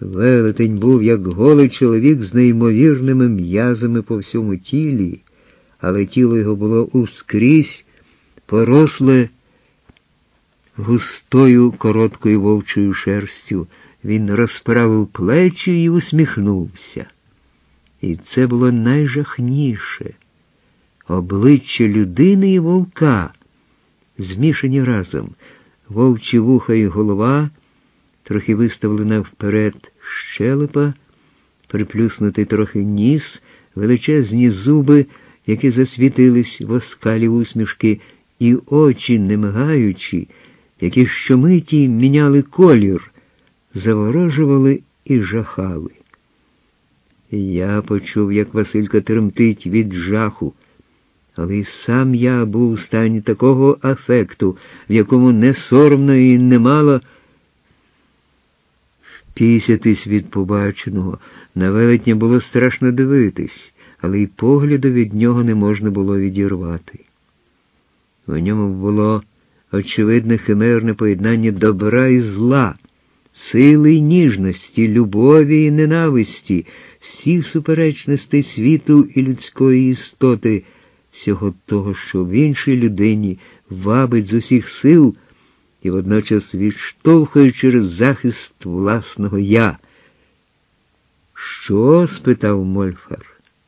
Велетень був, як голий чоловік з неймовірними м'язами по всьому тілі, але тіло його було ускрізь поросле густою короткою вовчою шерстю. Він розправив плечі і усміхнувся. І це було найжахніше. Обличчя людини і вовка, змішані разом. Вовчі вуха і голова, трохи виставлена вперед щелепа, приплюснутий трохи ніс, величезні зуби, які засвітились в оскалі усмішки, і очі, не мигаючи, які щомиті міняли колір, заворожували і жахали. Я почув, як Василько тремтить від жаху, але й сам я був у стані такого афекту, в якому не соромно і не мало впісятись від побаченого. На велетня було страшно дивитись, але й погляду від нього не можна було відірвати. В ньому було очевидне химерне поєднання добра і зла, сили й ніжності, любові і ненависті, всіх суперечностей світу і людської істоти, всього того, що в іншій людині вабить з усіх сил і водночас відштовхує через захист власного «я». «Що?» – спитав Мольфар.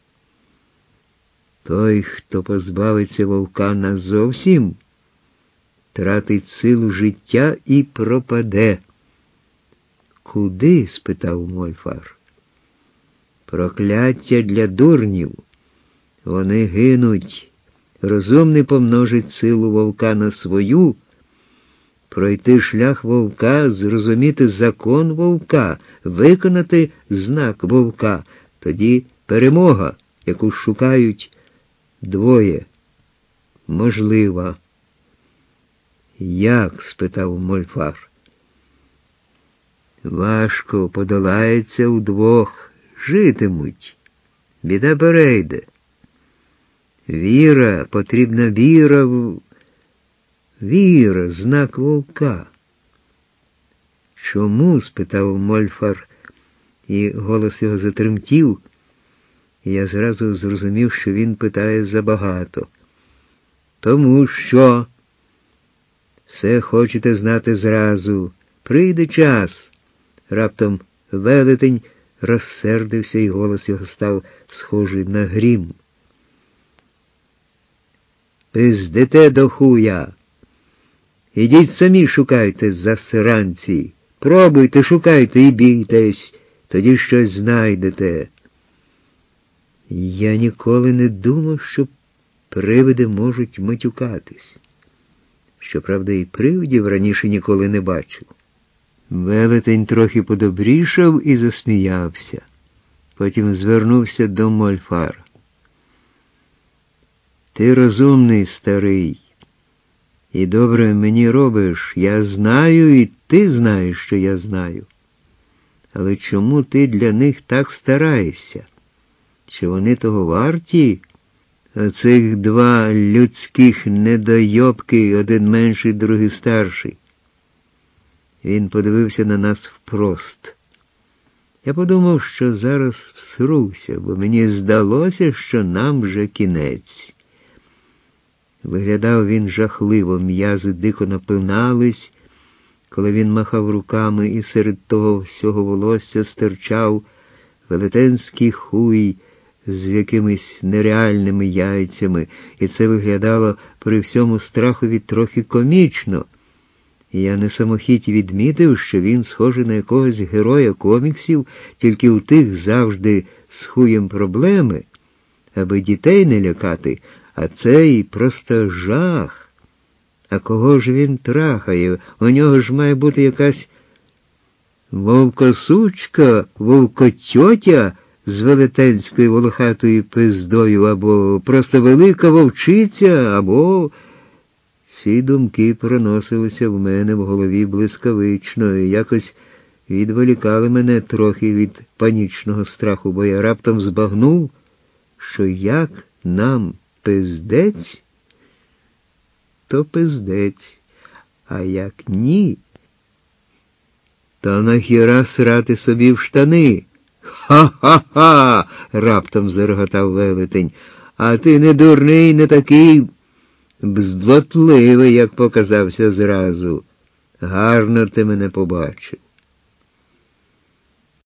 «Той, хто позбавиться вовка назовсім, тратить силу життя і пропаде». «Куди?» – спитав Мольфар. «Прокляття для дурнів. Вони гинуть. Розумний помножить силу вовка на свою, пройти шлях вовка, зрозуміти закон вовка, виконати знак вовка. Тоді перемога, яку шукають двоє, можлива». «Як?» – спитав Мольфар. «Важко подолається удвох, житимуть. Біда перейде. Віра, потрібна віра Віра, знак вовка». «Чому?» – спитав Мольфар, і голос його затремтів, і я зразу зрозумів, що він питає забагато. «Тому що все хочете знати зразу. Прийде час». Раптом велетень розсердився, і голос його став схожий на грім. «Пиздите до хуя! Ідіть самі шукайте, засранці! Пробуйте, шукайте і бійтесь, тоді щось знайдете». Я ніколи не думав, що привиди можуть матюкатись. Щоправда, і привидів раніше ніколи не бачив. Велетень трохи подобрішав і засміявся. Потім звернувся до Мольфара. «Ти розумний, старий, і добре мені робиш. Я знаю, і ти знаєш, що я знаю. Але чому ти для них так стараєшся? Чи вони того варті? Оцих два людських недойобки, один менший, другий старший». Він подивився на нас впрост. Я подумав, що зараз всруся, бо мені здалося, що нам вже кінець. Виглядав він жахливо, м'язи дико напинались, коли він махав руками, і серед того всього волосся стирчав велетенський хуй з якимись нереальними яйцями, і це виглядало при всьому страхові трохи комічно. І я не самохіть відмітив, що він схожий на якогось героя коміксів, тільки у тих завжди з хуєм проблеми, аби дітей не лякати, а цей просто жах. А кого ж він трахає? У нього ж має бути якась вовкосучка, вовкотьотя з велетенською волохатою пиздою, або просто велика вовчиця, або... Ці думки проносилися в мене в голові блискавично і якось відволікали мене трохи від панічного страху, бо я раптом збагнув, що як нам пиздець, то пиздець, а як ні, то Та нахіра срати собі в штани? Ха-ха-ха! Раптом зареготав велетень. А ти не дурний, не такий бздвотливий, як показався зразу. Гарно ти мене побачив.